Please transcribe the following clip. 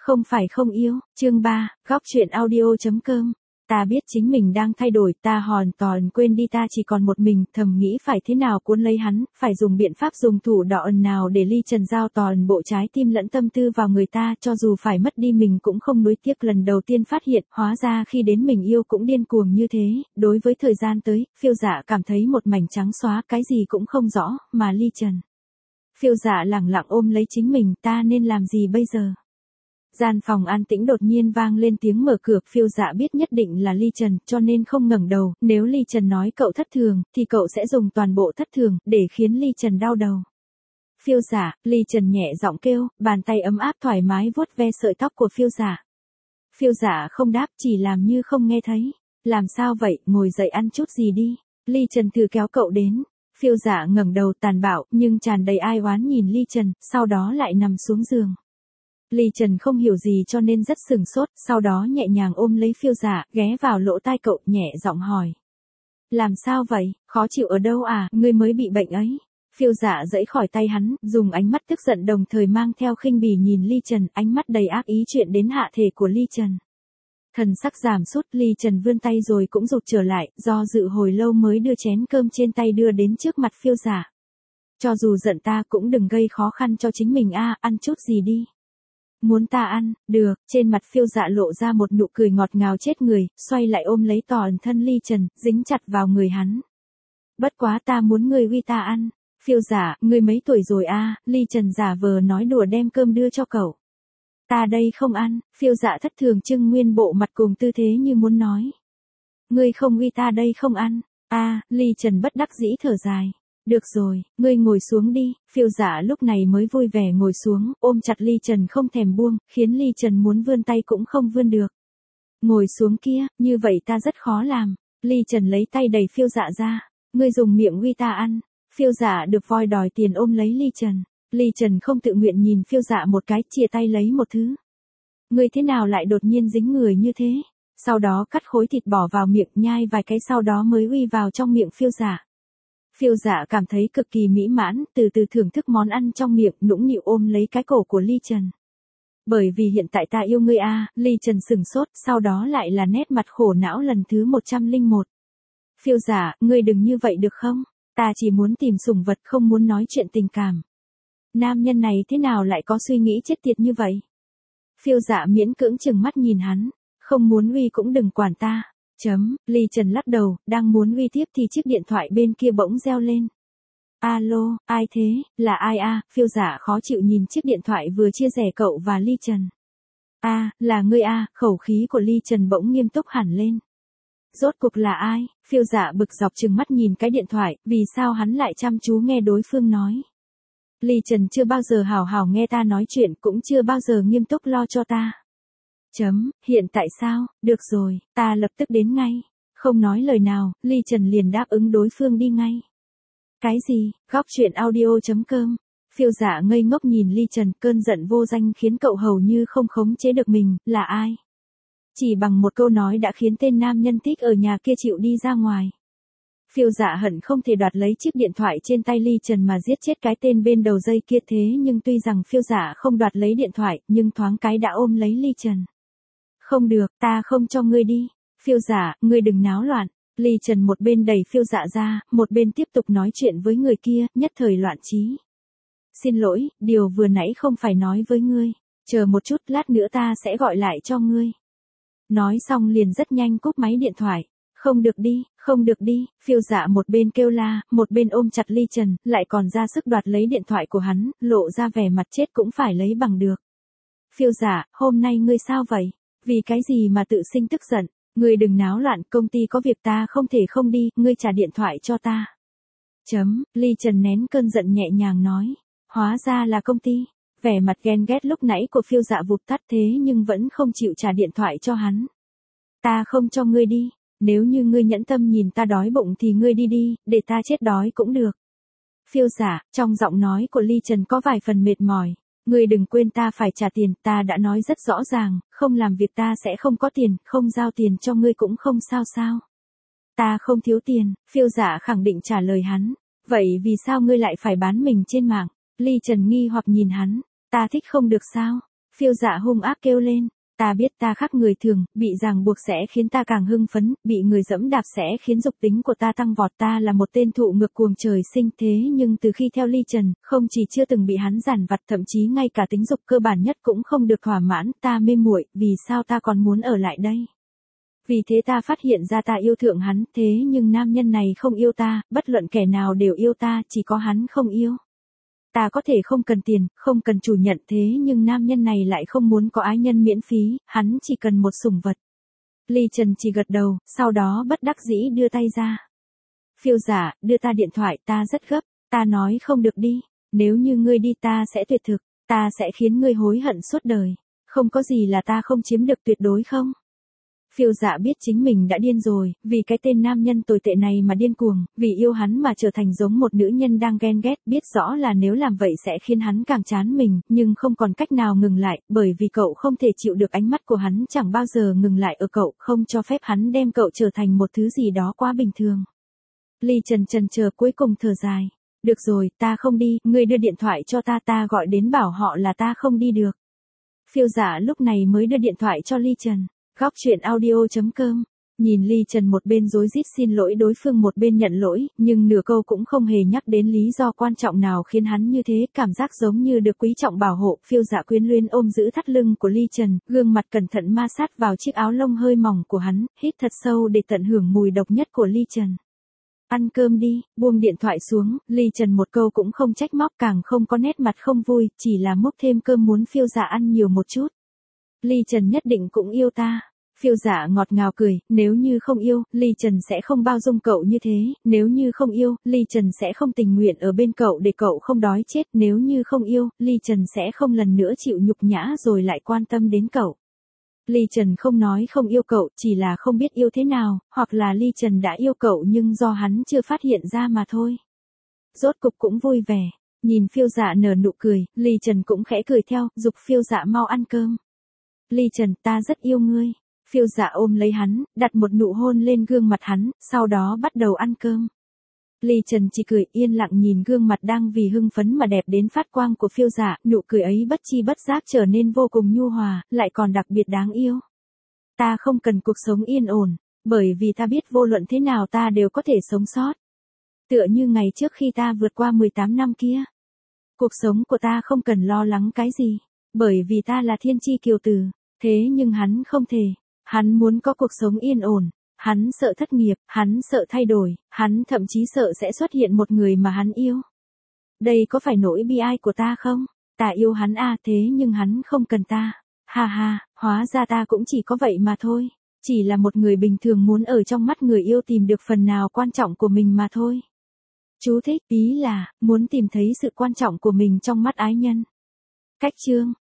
Không phải không yêu, chương 3, góc chuyện audio.com. Ta biết chính mình đang thay đổi, ta hoàn toàn quên đi ta chỉ còn một mình, thầm nghĩ phải thế nào cuốn lấy hắn, phải dùng biện pháp dùng thủ đoạn nào để ly trần giao toàn bộ trái tim lẫn tâm tư vào người ta, cho dù phải mất đi mình cũng không nuối tiếc. Lần đầu tiên phát hiện, hóa ra khi đến mình yêu cũng điên cuồng như thế. Đối với thời gian tới, Phiêu Dạ cảm thấy một mảnh trắng xóa, cái gì cũng không rõ, mà ly trần. Phiêu Dạ lẳng lặng ôm lấy chính mình, ta nên làm gì bây giờ? Gian phòng an tĩnh đột nhiên vang lên tiếng mở cửa. Phiêu Dạ biết nhất định là ly trần, cho nên không ngẩng đầu. Nếu ly trần nói cậu thất thường, thì cậu sẽ dùng toàn bộ thất thường, để khiến ly trần đau đầu. Phiêu Dạ, ly trần nhẹ giọng kêu, bàn tay ấm áp thoải mái vuốt ve sợi tóc của Phiêu Dạ. Phiêu Dạ không đáp, chỉ làm như không nghe thấy. Làm sao vậy, ngồi dậy ăn chút gì đi. Ly trần thử kéo cậu đến. Phiêu Dạ ngẩng đầu tàn bạo, nhưng tràn đầy ai oán nhìn ly trần, sau đó lại nằm xuống giường. Ly Trần không hiểu gì cho nên rất sừng sốt, sau đó nhẹ nhàng ôm lấy Phiêu Dạ, ghé vào lỗ tai cậu, nhẹ giọng hỏi. Làm sao vậy, khó chịu ở đâu à, ngươi mới bị bệnh ấy. Phiêu Dạ giãy khỏi tay hắn, dùng ánh mắt tức giận đồng thời mang theo khinh bỉ nhìn Ly Trần, ánh mắt đầy ác ý chuyện đến hạ thể của Ly Trần. Thần sắc giảm sút, Ly Trần vươn tay rồi cũng rụt trở lại, do dự hồi lâu mới đưa chén cơm trên tay đưa đến trước mặt Phiêu Dạ. Cho dù giận ta cũng đừng gây khó khăn cho chính mình a, ăn chút gì đi. Muốn ta ăn, được, trên mặt Phiêu Dạ lộ ra một nụ cười ngọt ngào chết người, xoay lại ôm lấy toàn thân Ly Trần, dính chặt vào người hắn. Bất quá ta muốn ngươi uy ta ăn. Phiêu Dạ, ngươi mấy tuổi rồi a? Ly Trần giả vờ nói đùa đem cơm đưa cho cậu. Ta đây không ăn. Phiêu Dạ thất thường trưng nguyên bộ mặt cùng tư thế như muốn nói. Ngươi không uy ta đây không ăn. Ly Trần bất đắc dĩ thở dài. Được rồi, ngươi ngồi xuống đi. Phiêu Dạ lúc này mới vui vẻ ngồi xuống, ôm chặt Ly Trần không thèm buông, khiến Ly Trần muốn vươn tay cũng không vươn được. Ngồi xuống kia, như vậy ta rất khó làm. Ly Trần lấy tay đẩy Phiêu Dạ ra. Ngươi dùng miệng uy ta ăn. Phiêu Dạ được voi đòi tiền ôm lấy Ly Trần. Ly Trần không tự nguyện nhìn Phiêu Dạ một cái, chia tay lấy một thứ. Ngươi thế nào lại đột nhiên dính người như thế? Sau đó cắt khối thịt bỏ vào miệng, nhai vài cái sau đó mới uy vào trong miệng Phiêu Dạ. Phiêu Dạ cảm thấy cực kỳ mỹ mãn, từ từ thưởng thức món ăn trong miệng, nũng nịu ôm lấy cái cổ của Ly Trần. Bởi vì hiện tại ta yêu ngươi a. Ly Trần sừng sốt, sau đó lại là nét mặt khổ não lần thứ 101. Phiêu Dạ, ngươi đừng như vậy được không? Ta chỉ muốn tìm sủng vật, không muốn nói chuyện tình cảm. Nam nhân này thế nào lại có suy nghĩ chết tiệt như vậy? Phiêu Dạ miễn cưỡng chừng mắt nhìn hắn, không muốn uy cũng đừng quản ta. Ly Trần lắc đầu, đang muốn uy tiếp thì chiếc điện thoại bên kia bỗng reo lên. Alo, ai thế, là ai a? Phiêu Dạ khó chịu nhìn chiếc điện thoại vừa chia sẻ cậu và Ly Trần. Là ngươi a. Khẩu khí của Ly Trần bỗng nghiêm túc hẳn lên. Rốt cuộc là ai? Phiêu Dạ bực dọc trừng mắt nhìn cái điện thoại, vì sao hắn lại chăm chú nghe đối phương nói. Ly Trần chưa bao giờ hào hào nghe ta nói chuyện, cũng chưa bao giờ nghiêm túc lo cho ta. Hiện tại sao? Được rồi, ta lập tức đến ngay. Không nói lời nào, Ly Trần liền đáp ứng đối phương đi ngay. Cái gì? Góc chuyện audio.com. Phiêu Dạ ngây ngốc nhìn Ly Trần, cơn giận vô danh khiến cậu hầu như không khống chế được mình, là ai? Chỉ bằng một câu nói đã khiến tên nam nhân thích ở nhà kia chịu đi ra ngoài. Phiêu Dạ hận không thể đoạt lấy chiếc điện thoại trên tay Ly Trần mà giết chết cái tên bên đầu dây kia, thế nhưng tuy rằng Phiêu Dạ không đoạt lấy điện thoại, nhưng thoáng cái đã ôm lấy Ly Trần. Không được, ta không cho ngươi đi. Phiêu Dạ, ngươi đừng náo loạn. Ly Trần một bên đẩy Phiêu Dạ ra, một bên tiếp tục nói chuyện với người kia, nhất thời loạn trí. Xin lỗi, điều vừa nãy không phải nói với ngươi. Chờ một chút, lát nữa ta sẽ gọi lại cho ngươi. Nói xong liền rất nhanh cúp máy điện thoại. Không được đi, không được đi. Phiêu Dạ một bên kêu la, một bên ôm chặt Ly Trần, lại còn ra sức đoạt lấy điện thoại của hắn, lộ ra vẻ mặt chết cũng phải lấy bằng được. Phiêu Dạ, hôm nay ngươi sao vậy? Vì cái gì mà tự sinh tức giận? Ngươi đừng náo loạn, công ty có việc ta không thể không đi, ngươi trả điện thoại cho ta. Ly Trần nén cơn giận nhẹ nhàng nói. Hóa ra là công ty. Vẻ mặt ghen ghét lúc nãy của Phiêu Dạ vụt tắt, thế nhưng vẫn không chịu trả điện thoại cho hắn. Ta không cho ngươi đi. Nếu như ngươi nhẫn tâm nhìn ta đói bụng thì ngươi đi đi, để ta chết đói cũng được. Phiêu Dạ, trong giọng nói của Ly Trần có vài phần mệt mỏi. Ngươi đừng quên ta phải trả tiền, ta đã nói rất rõ ràng, không làm việc ta sẽ không có tiền, không giao tiền cho ngươi cũng không sao sao. Ta không thiếu tiền. Phiêu Dạ khẳng định trả lời hắn. Vậy vì sao ngươi lại phải bán mình trên mạng? Ly Trần nghi hoặc nhìn hắn. Ta thích không được sao? Phiêu Dạ hung ác kêu lên, ta biết ta khác người thường, bị ràng buộc sẽ khiến ta càng hưng phấn, bị người dẫm đạp sẽ khiến dục tính của ta tăng vọt, ta là một tên thụ ngược cuồng trời sinh, thế nhưng từ khi theo Ly Trần, không chỉ chưa từng bị hắn giàn vặt, thậm chí ngay cả tính dục cơ bản nhất cũng không được thỏa mãn, ta mê muội, vì sao ta còn muốn ở lại đây? Vì thế ta phát hiện ra ta yêu thượng hắn, thế nhưng nam nhân này không yêu ta, bất luận kẻ nào đều yêu ta, chỉ có hắn không yêu. Ta có thể không cần tiền, không cần chủ nhận, thế nhưng nam nhân này lại không muốn có ái nhân miễn phí, hắn chỉ cần một sủng vật. Ly Trần chỉ gật đầu, sau đó bất đắc dĩ đưa tay ra. Phiêu Dạ, đưa ta điện thoại, ta rất gấp, ta nói không được đi, nếu như ngươi đi ta sẽ tuyệt thực, ta sẽ khiến ngươi hối hận suốt đời, không có gì là ta không chiếm được tuyệt đối không? Phiêu Dạ biết chính mình đã điên rồi, vì cái tên nam nhân tồi tệ này mà điên cuồng, vì yêu hắn mà trở thành giống một nữ nhân đang ghen ghét, biết rõ là nếu làm vậy sẽ khiến hắn càng chán mình, nhưng không còn cách nào ngừng lại, bởi vì cậu không thể chịu được ánh mắt của hắn chẳng bao giờ ngừng lại ở cậu, không cho phép hắn đem cậu trở thành một thứ gì đó quá bình thường. Ly Trần chần chờ cuối cùng thở dài. Được rồi, ta không đi, ngươi đưa điện thoại cho ta, ta gọi đến bảo họ là ta không đi được. Phiêu Dạ lúc này mới đưa điện thoại cho Ly Trần. Góc chuyện audio.com. Nhìn Ly Trần một bên rối rít xin lỗi đối phương một bên nhận lỗi, nhưng nửa câu cũng không hề nhắc đến lý do quan trọng nào khiến hắn như thế, cảm giác giống như được quý trọng bảo hộ. Phiêu Dạ quyến luyến ôm giữ thắt lưng của Ly Trần, gương mặt cẩn thận ma sát vào chiếc áo lông hơi mỏng của hắn, hít thật sâu để tận hưởng mùi độc nhất của Ly Trần. Ăn cơm đi, buông điện thoại xuống, Ly Trần một câu cũng không trách móc, càng không có nét mặt không vui, chỉ là múc thêm cơm muốn Phiêu Dạ ăn nhiều một chút. Ly Trần nhất định cũng yêu ta. Phiêu Dạ ngọt ngào cười, nếu như không yêu, Ly Trần sẽ không bao dung cậu như thế, nếu như không yêu, Ly Trần sẽ không tình nguyện ở bên cậu để cậu không đói chết, nếu như không yêu, Ly Trần sẽ không lần nữa chịu nhục nhã rồi lại quan tâm đến cậu. Ly Trần không nói không yêu cậu, chỉ là không biết yêu thế nào, hoặc là Ly Trần đã yêu cậu nhưng do hắn chưa phát hiện ra mà thôi. Rốt cục cũng vui vẻ, nhìn Phiêu Dạ nở nụ cười, Ly Trần cũng khẽ cười theo, giục Phiêu Dạ mau ăn cơm. Ly Trần, ta rất yêu ngươi. Phiêu Dạ ôm lấy hắn, đặt một nụ hôn lên gương mặt hắn, sau đó bắt đầu ăn cơm. Ly Trần chỉ cười yên lặng nhìn gương mặt đang vì hưng phấn mà đẹp đến phát quang của Phiêu Dạ, nụ cười ấy bất chi bất giác trở nên vô cùng nhu hòa, lại còn đặc biệt đáng yêu. Ta không cần cuộc sống yên ổn, bởi vì ta biết vô luận thế nào ta đều có thể sống sót. Tựa như ngày trước khi ta vượt qua 18 năm kia. Cuộc sống của ta không cần lo lắng cái gì, bởi vì ta là thiên chi kiều tử, thế nhưng hắn không thể. Hắn muốn có cuộc sống yên ổn, hắn sợ thất nghiệp, hắn sợ thay đổi, hắn thậm chí sợ sẽ xuất hiện một người mà hắn yêu. Đây có phải nỗi bi ai của ta không? Ta yêu hắn à, thế nhưng hắn không cần ta. Ha ha, hóa ra ta cũng chỉ có vậy mà thôi. Chỉ là một người bình thường muốn ở trong mắt người yêu tìm được phần nào quan trọng của mình mà thôi. Chú thích, ý là, muốn tìm thấy sự quan trọng của mình trong mắt ái nhân. Cách chương.